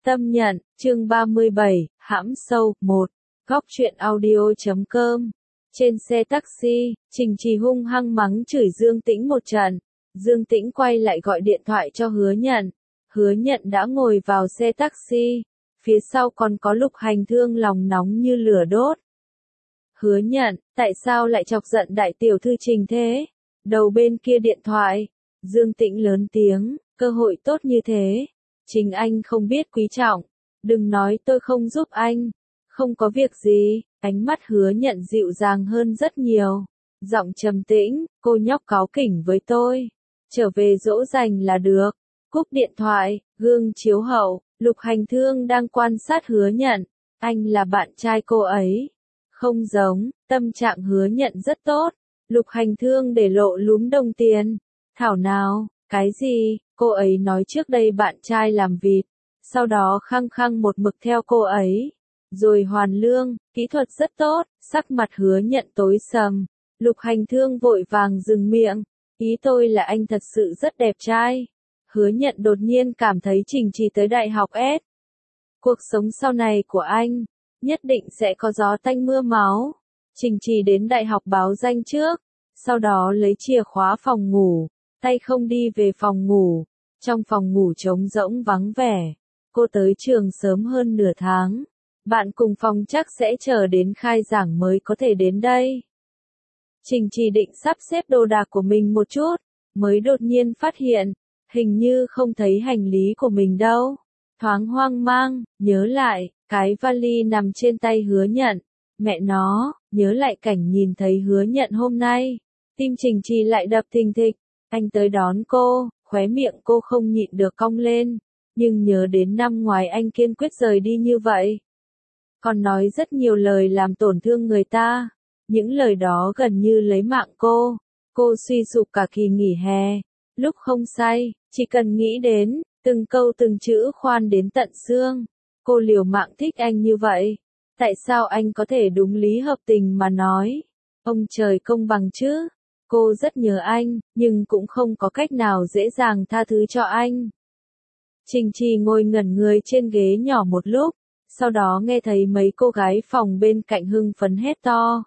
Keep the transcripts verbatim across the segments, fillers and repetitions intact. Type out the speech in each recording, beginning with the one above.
Tâm nhận, chương ba mươi bảy, hãm sâu, một. Góc truyện audio.com. Trên xe taxi, Trình Trì hung hăng mắng chửi Dương Tĩnh một trận. Dương Tĩnh quay lại gọi điện thoại cho Hứa Nhận. Hứa Nhận đã ngồi vào xe taxi. Phía sau còn có Lục Hành Thương lòng nóng như lửa đốt. Hứa Nhận, tại sao lại chọc giận đại tiểu thư Trình thế? Đầu bên kia điện thoại, Dương Tĩnh lớn tiếng, cơ hội tốt như thế. Trình anh không biết quý trọng, đừng nói tôi không giúp anh. Không có việc gì, ánh mắt Hứa Nhận dịu dàng hơn rất nhiều. Giọng trầm tĩnh, cô nhóc cáu kỉnh với tôi. Trở về dỗ dành là được. Cúp điện thoại, gương chiếu hậu, Lục Hành Thương đang quan sát Hứa Nhận. Anh là bạn trai cô ấy. Không giống, tâm trạng Hứa Nhận rất tốt. Lục Hành Thương để lộ lúm đồng tiền. Thảo nào, cái gì, cô ấy nói trước đây bạn trai làm vịt, sau đó khăng khăng một mực theo cô ấy. Rồi hoàn lương, kỹ thuật rất tốt, sắc mặt Hứa Nhận tối sầm. Lục Hành Thương vội vàng dừng miệng. Ý tôi là anh thật sự rất đẹp trai. Hứa Nhận đột nhiên cảm thấy Trình Trì tới đại học S. Cuộc sống sau này của anh, nhất định sẽ có gió tanh mưa máu. Trình Trì đến đại học báo danh trước, sau đó lấy chìa khóa phòng ngủ, tay không đi về phòng ngủ. Trong phòng ngủ trống rỗng vắng vẻ, cô tới trường sớm hơn nửa tháng. Bạn cùng phòng chắc sẽ chờ đến khai giảng mới có thể đến đây. Trình Trì định sắp xếp đồ đạc của mình một chút, mới đột nhiên phát hiện, hình như không thấy hành lý của mình đâu. Thoáng hoang mang, nhớ lại, cái vali nằm trên tay Hứa Nhận. Mẹ nó, nhớ lại cảnh nhìn thấy Hứa Nhận hôm nay. Tim Trình Trì lại đập thình thịch. Anh tới đón cô, khóe miệng cô không nhịn được cong lên. Nhưng nhớ đến năm ngoái anh kiên quyết rời đi như vậy. Còn nói rất nhiều lời làm tổn thương người ta. Những lời đó gần như lấy mạng cô. Cô suy sụp cả kỳ nghỉ hè. Lúc không say, chỉ cần nghĩ đến, từng câu từng chữ khoan đến tận xương. Cô liều mạng thích anh như vậy. Tại sao anh có thể đúng lý hợp tình mà nói? Ông trời công bằng chứ? Cô rất nhớ anh, nhưng cũng không có cách nào dễ dàng tha thứ cho anh. Trình Trì ngồi ngẩn người trên ghế nhỏ một lúc, sau đó nghe thấy mấy cô gái phòng bên cạnh hưng phấn hét to.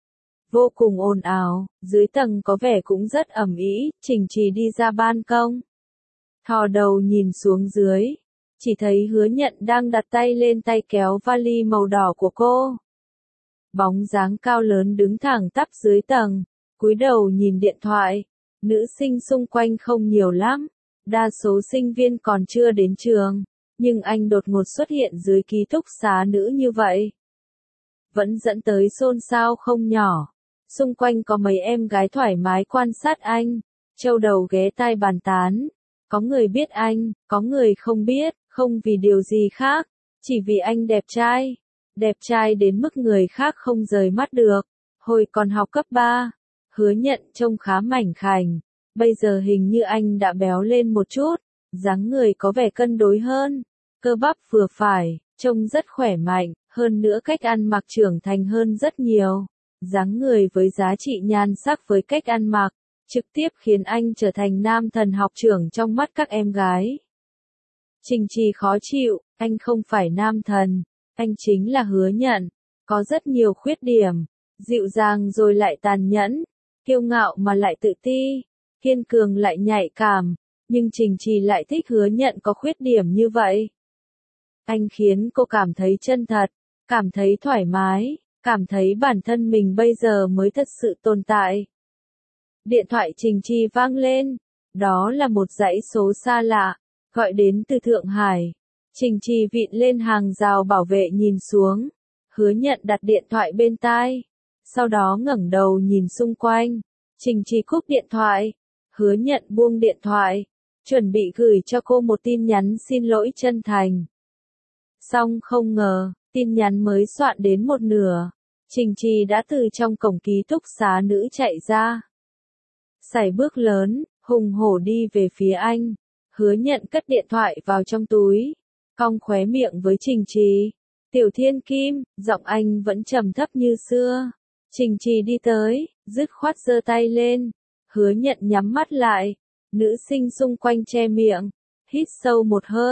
Vô cùng ồn ào, dưới tầng có vẻ cũng rất ầm ĩ. Trình Trì đi ra ban công, thò đầu nhìn xuống dưới, chỉ thấy Hứa Nhận đang đặt tay lên tay kéo vali màu đỏ của cô. Bóng dáng cao lớn đứng thẳng tắp dưới tầng, cúi đầu nhìn điện thoại. Nữ sinh xung quanh không nhiều lắm, đa số sinh viên còn chưa đến trường, nhưng anh đột ngột xuất hiện dưới ký túc xá nữ như vậy, vẫn dẫn tới xôn xao không nhỏ. Xung quanh có mấy em gái thoải mái quan sát anh, châu đầu ghé tai bàn tán. Có người biết anh, có người không biết, không vì điều gì khác, chỉ vì anh đẹp trai. Đẹp trai đến mức người khác không rời mắt được. Hồi còn học cấp ba, Hứa Nhận trông khá mảnh khảnh, bây giờ hình như anh đã béo lên một chút, dáng người có vẻ cân đối hơn, cơ bắp vừa phải, trông rất khỏe mạnh, hơn nữa cách ăn mặc trưởng thành hơn rất nhiều. Dáng người với giá trị nhan sắc với cách ăn mặc, trực tiếp khiến anh trở thành nam thần học trưởng trong mắt các em gái. Trình Trì khó chịu, anh không phải nam thần, anh chính là Hứa Nhận, có rất nhiều khuyết điểm, dịu dàng rồi lại tàn nhẫn, kiêu ngạo mà lại tự ti, kiên cường lại nhạy cảm, nhưng Trình Trì lại thích Hứa Nhận có khuyết điểm như vậy. Anh khiến cô cảm thấy chân thật, cảm thấy thoải mái, cảm thấy bản thân mình bây giờ mới thật sự tồn tại. Điện thoại Trình Trì vang lên, đó là một dãy số xa lạ, gọi đến từ Thượng Hải. Trình Trì vịn lên hàng rào bảo vệ nhìn xuống, Hứa Nhận đặt điện thoại bên tai, sau đó ngẩng đầu nhìn xung quanh. Trình Trì cúp điện thoại, Hứa Nhận buông điện thoại, chuẩn bị gửi cho cô một tin nhắn xin lỗi chân thành. Xong không ngờ, tin nhắn mới soạn đến một nửa, Trình Trì đã từ trong cổng ký túc xá nữ chạy ra. Sải bước lớn, hùng hổ đi về phía anh. Hứa Nhận cất điện thoại vào trong túi, cong khóe miệng với Trình Trì. Tiểu Thiên Kim, giọng anh vẫn trầm thấp như xưa. Trình Trì đi tới, dứt khoát giơ tay lên. Hứa Nhận nhắm mắt lại. Nữ sinh xung quanh che miệng, hít sâu một hơi,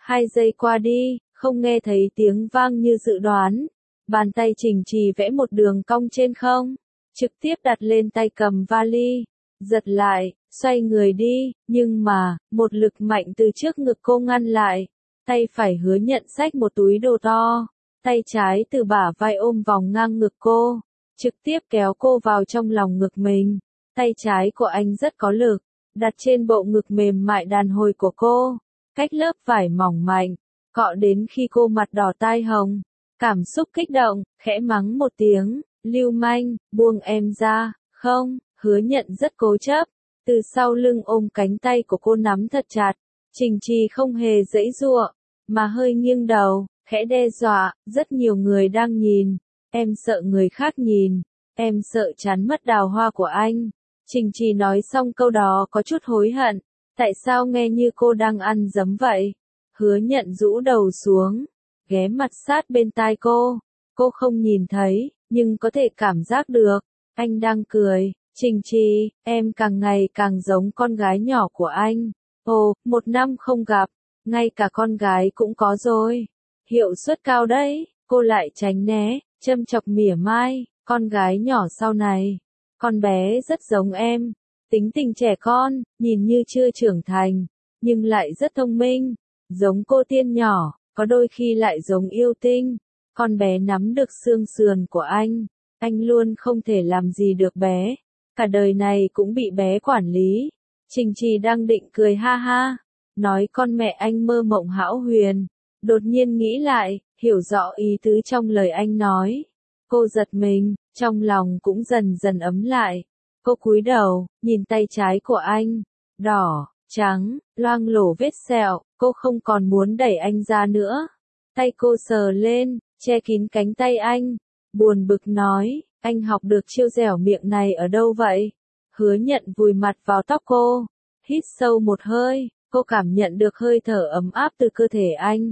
Hai giây qua đi, không nghe thấy tiếng vang như dự đoán. Bàn tay Trình Trì vẽ một đường cong trên không, trực tiếp đặt lên tay cầm vali, giật lại, xoay người đi, nhưng mà, một lực mạnh từ trước ngực cô ngăn lại. Tay phải Hứa Nhận xách một túi đồ to, tay trái từ bả vai ôm vòng ngang ngực cô, trực tiếp kéo cô vào trong lòng ngực mình. Tay trái của anh rất có lực, đặt trên bộ ngực mềm mại đàn hồi của cô, cách lớp vải mỏng mảnh, cọ đến khi cô mặt đỏ tai hồng. Cảm xúc kích động, khẽ mắng một tiếng, lưu manh, buông em ra, không, Hứa Nhận rất cố chấp, từ sau lưng ôm cánh tay của cô nắm thật chặt. Trình Trì không hề giãy giụa, mà hơi nghiêng đầu, khẽ đe dọa, rất nhiều người đang nhìn, em sợ người khác nhìn, em sợ chán mất đào hoa của anh. Trình Trì nói xong câu đó có chút hối hận, tại sao nghe như cô đang ăn dấm vậy. Hứa Nhận rũ đầu xuống, ghé mặt sát bên tai cô, cô không nhìn thấy, nhưng có thể cảm giác được, anh đang cười. Trình Trì, em càng ngày càng giống con gái nhỏ của anh. Ồ, một năm không gặp, ngay cả con gái cũng có rồi. Hiệu suất cao đấy, cô lại tránh né, châm chọc mỉa mai, con gái nhỏ sau này. Con bé rất giống em, tính tình trẻ con, nhìn như chưa trưởng thành, nhưng lại rất thông minh, giống cô tiên nhỏ, có đôi khi lại giống yêu tinh. Con bé nắm được xương sườn của anh, anh luôn không thể làm gì được bé, cả đời này cũng bị bé quản lý. Trình Trì đang định cười ha ha, nói con mẹ anh mơ mộng hão huyền, đột nhiên nghĩ lại, hiểu rõ ý tứ trong lời anh nói. Cô giật mình, trong lòng cũng dần dần ấm lại. Cô cúi đầu, nhìn tay trái của anh, đỏ, trắng, loang lổ vết sẹo, cô không còn muốn đẩy anh ra nữa. Tay cô sờ lên, che kín cánh tay anh, buồn bực nói, anh học được chiêu dẻo miệng này ở đâu vậy? Hứa Nhận vùi mặt vào tóc cô, hít sâu một hơi, cô cảm nhận được hơi thở ấm áp từ cơ thể anh.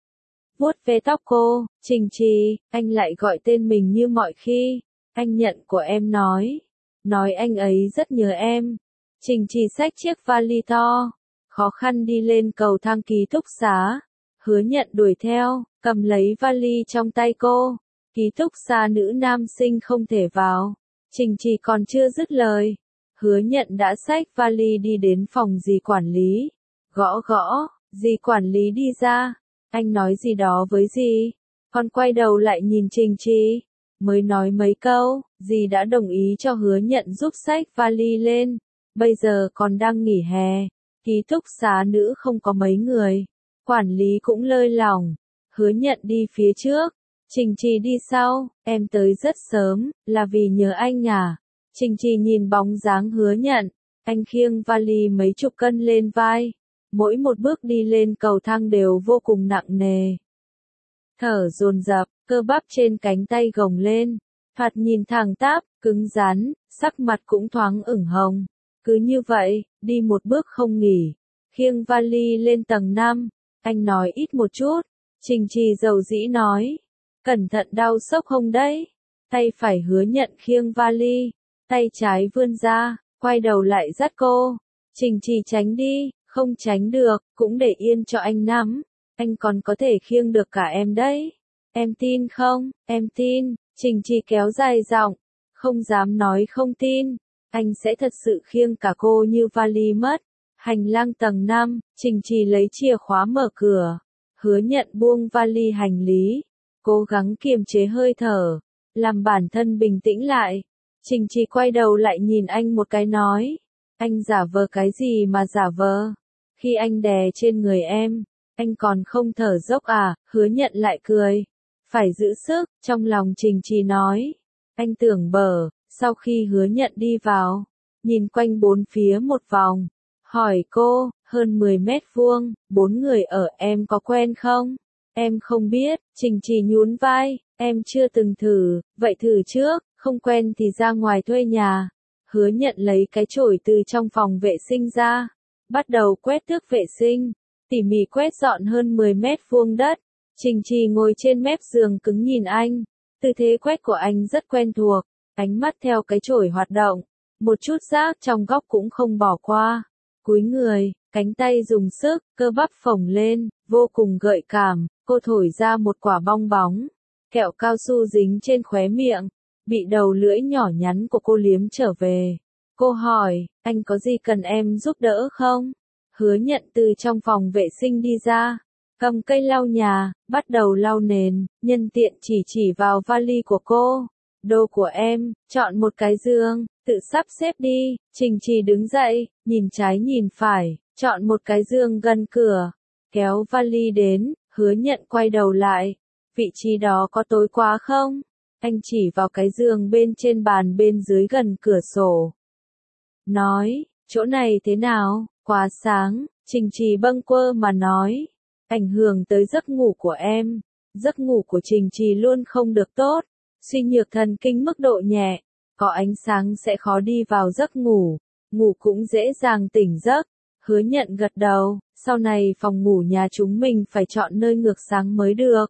Vuốt ve tóc cô, Trình Trì, anh lại gọi tên mình như mọi khi, anh Nhận của em nói, nói anh ấy rất nhớ em. Trình Trì xách chiếc vali to, khó khăn đi lên cầu thang ký túc xá. Hứa Nhận đuổi theo, cầm lấy vali trong tay cô. Ký túc xá nữ nam sinh không thể vào. Trình Trì còn chưa dứt lời, Hứa Nhận đã xách vali đi đến phòng dì quản lý. Gõ gõ, dì quản lý đi ra. Anh nói gì đó với dì, còn quay đầu lại nhìn Trình Trì. Mới nói mấy câu, dì đã đồng ý cho Hứa Nhận giúp xách vali lên. Bây giờ còn đang nghỉ hè, ký túc xá nữ không có mấy người, quản lý cũng lơi lỏng. Hứa Nhận đi phía trước, Trình Trì đi sau. Em tới rất sớm, là vì nhớ anh à? Trình Trì nhìn bóng dáng Hứa Nhận, anh khiêng vali mấy chục cân lên vai, mỗi một bước đi lên cầu thang đều vô cùng nặng nề. Thở dồn dập, cơ bắp trên cánh tay gồng lên, thoạt nhìn thẳng tắp, cứng rắn, sắc mặt cũng thoáng ửng hồng. Cứ như vậy, đi một bước không nghỉ, khiêng vali lên tầng năm, anh nói ít một chút. Trình Trì dầu dĩ nói, cẩn thận đau xốc hông đấy. Tay phải Hứa Nhận khiêng vali, tay trái vươn ra, quay đầu lại dắt cô. Trình Trì tránh đi, không tránh được, cũng để yên cho anh nắm. Anh còn có thể khiêng được cả em đấy. Em tin không? Em tin. Trình Trì kéo dài giọng, không dám nói không tin. Anh sẽ thật sự khiêng cả cô như vali mất. Hành lang tầng năm, Trình Trì lấy chìa khóa mở cửa. Hứa Nhận buông vali hành lý, cố gắng kiềm chế hơi thở, làm bản thân bình tĩnh lại. Trình Trì quay đầu lại nhìn anh một cái nói, anh giả vờ cái gì mà giả vờ? Khi anh đè trên người em, anh còn không thở dốc à? Hứa Nhận lại cười, phải giữ sức. Trong lòng Trình Trì nói, anh tưởng bở. Sau khi Hứa Nhận đi vào, nhìn quanh bốn phía một vòng, hỏi cô, hơn mười mét vuông, bốn người ở, em có quen không? Em không biết. Trình Trì nhún vai, em chưa từng thử, vậy thử trước, không quen thì ra ngoài thuê nhà. Hứa Nhận lấy cái chổi từ trong phòng vệ sinh ra, bắt đầu quét tước vệ sinh, tỉ mỉ quét dọn hơn mười mét vuông đất. Trình Trì ngồi trên mép giường cứng nhìn anh, tư thế quét của anh rất quen thuộc, ánh mắt theo cái chổi hoạt động, một chút rác trong góc cũng không bỏ qua. Cúi người, cánh tay dùng sức, cơ bắp phồng lên, vô cùng gợi cảm, cô thổi ra một quả bong bóng, kẹo cao su dính trên khóe miệng, bị đầu lưỡi nhỏ nhắn của cô liếm trở về. Cô hỏi, anh có gì cần em giúp đỡ không? Hứa Nhận từ trong phòng vệ sinh đi ra, cầm cây lau nhà, bắt đầu lau nền, nhân tiện chỉ chỉ vào vali của cô. Đồ của em, chọn một cái giường, tự sắp xếp đi. Trình Trì đứng dậy, nhìn trái nhìn phải, chọn một cái giường gần cửa, kéo vali đến. Hứa Nhận quay đầu lại, vị trí đó có tối quá không? Anh chỉ vào cái giường bên trên bàn bên dưới gần cửa sổ. Nói, chỗ này thế nào, quá sáng. Trình Trì bâng quơ mà nói, ảnh hưởng tới giấc ngủ của em. Giấc ngủ của Trình Trì luôn không được tốt, suy nhược thần kinh mức độ nhẹ, có ánh sáng sẽ khó đi vào giấc ngủ, ngủ cũng dễ dàng tỉnh giấc. Hứa Nhận gật đầu, sau này phòng ngủ nhà chúng mình phải chọn nơi ngược sáng mới được.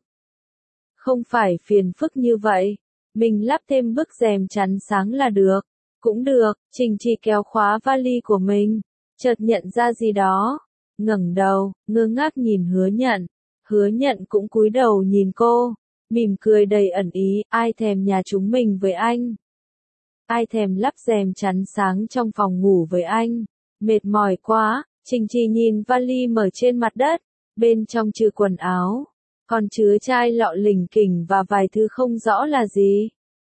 Không phải phiền phức như vậy, mình lắp thêm bức rèm chắn sáng là được. Cũng được. Trình Trì kéo khóa vali của mình, chợt nhận ra gì đó, ngẩng đầu, ngơ ngác nhìn Hứa Nhận. Hứa Nhận cũng cúi đầu nhìn cô, mỉm cười đầy ẩn ý, ai thèm nhà chúng mình với anh. Ai thèm lắp rèm chắn sáng trong phòng ngủ với anh. Mệt mỏi quá. Trình Trì nhìn vali mở trên mặt đất, bên trong trừ quần áo, còn chứa chai lọ lỉnh kỉnh và vài thứ không rõ là gì.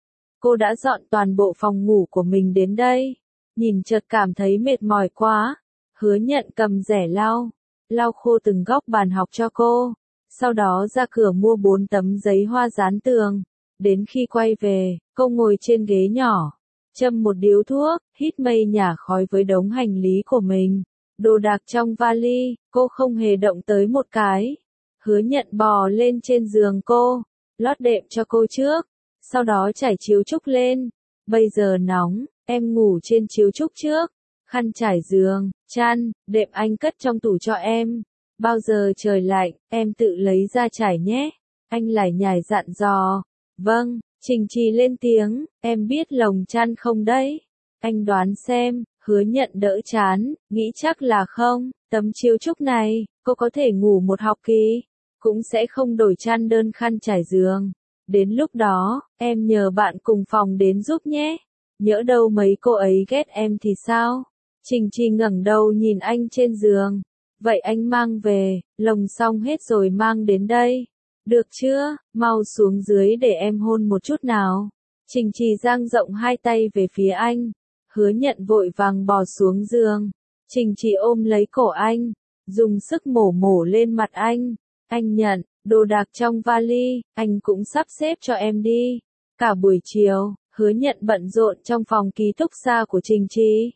Cô đã dọn toàn bộ phòng ngủ của mình đến đây, nhìn chợt cảm thấy mệt mỏi quá. Hứa Nhận cầm rẻ lau, lau khô từng góc bàn học cho cô, sau đó ra cửa mua bốn tấm giấy hoa dán tường. Đến khi quay về, cô ngồi trên ghế nhỏ, châm một điếu thuốc, hít mây nhả khói với đống hành lý của mình. Đồ đạc trong vali, cô không hề động tới một cái. Hứa Nhận bò lên trên giường cô, lót đệm cho cô trước, sau đó trải chiếu trúc lên. Bây giờ nóng, em ngủ trên chiếu trúc trước. Khăn trải giường, chăn, đệm anh cất trong tủ cho em. Bao giờ trời lạnh, em tự lấy ra trải nhé. Anh lải nhải dặn dò. Vâng. Trình Trì lên tiếng, em biết lồng chăn không đấy? Anh đoán xem. Hứa Nhận đỡ chán, nghĩ chắc là không. Tấm chiếu trúc này, cô có thể ngủ một học kỳ, cũng sẽ không đổi chăn đơn khăn trải giường. Đến lúc đó, em nhờ bạn cùng phòng đến giúp nhé. Nhỡ đâu mấy cô ấy ghét em thì sao? Trình Trì ngẩng đầu nhìn anh trên giường. Vậy anh mang về, lồng xong hết rồi mang đến đây. Được chưa? Mau xuống dưới để em hôn một chút nào. Trình Trì dang rộng hai tay về phía anh. Hứa Nhận vội vàng bò xuống giường. Trình Trì ôm lấy cổ anh, dùng sức mổ mổ lên mặt anh. Anh Nhận, đồ đạc trong vali, anh cũng sắp xếp cho em đi. Cả buổi chiều, Hứa Nhận bận rộn trong phòng ký túc xá của Trình Trì,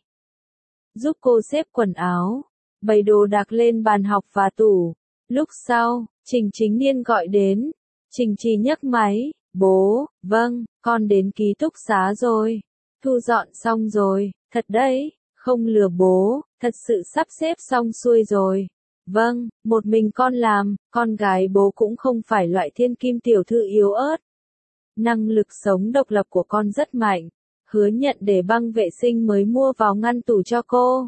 giúp cô xếp quần áo, bày đồ đạc lên bàn học và tủ. Lúc sau, Trình Chính Niên gọi đến. Trình Trì nhấc máy. Bố, vâng, con đến ký túc xá rồi. Thu dọn xong rồi, thật đấy, không lừa bố, thật sự sắp xếp xong xuôi rồi. Vâng, một mình con làm, con gái bố cũng không phải loại thiên kim tiểu thư yếu ớt. Năng lực sống độc lập của con rất mạnh. Hứa Nhận để băng vệ sinh mới mua vào ngăn tủ cho cô.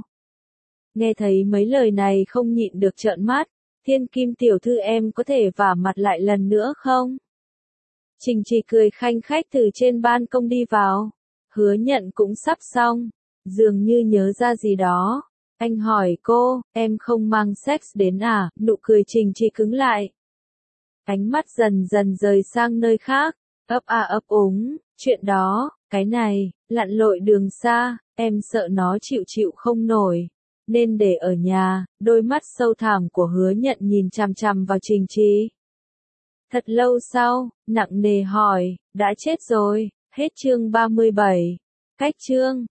Nghe thấy mấy lời này không nhịn được trợn mắt. Thiên kim tiểu thư em có thể vả mặt lại lần nữa không? Trình Trì cười khanh khách từ trên ban công đi vào. Hứa Nhận cũng sắp xong, dường như nhớ ra gì đó. Anh hỏi cô, em không mang sex đến à? Nụ cười Trình Trì cứng lại. Ánh mắt dần dần rời sang nơi khác, ấp a ấp úng, chuyện đó, cái này, lặn lội đường xa, em sợ nó chịu chịu không nổi, nên để ở nhà. Đôi mắt sâu thẳm của Hứa Nhận nhìn chằm chằm vào Trình Trì. Thật lâu sau, nặng nề hỏi, đã chết rồi. Hết chương ba mươi bảy. Cách chương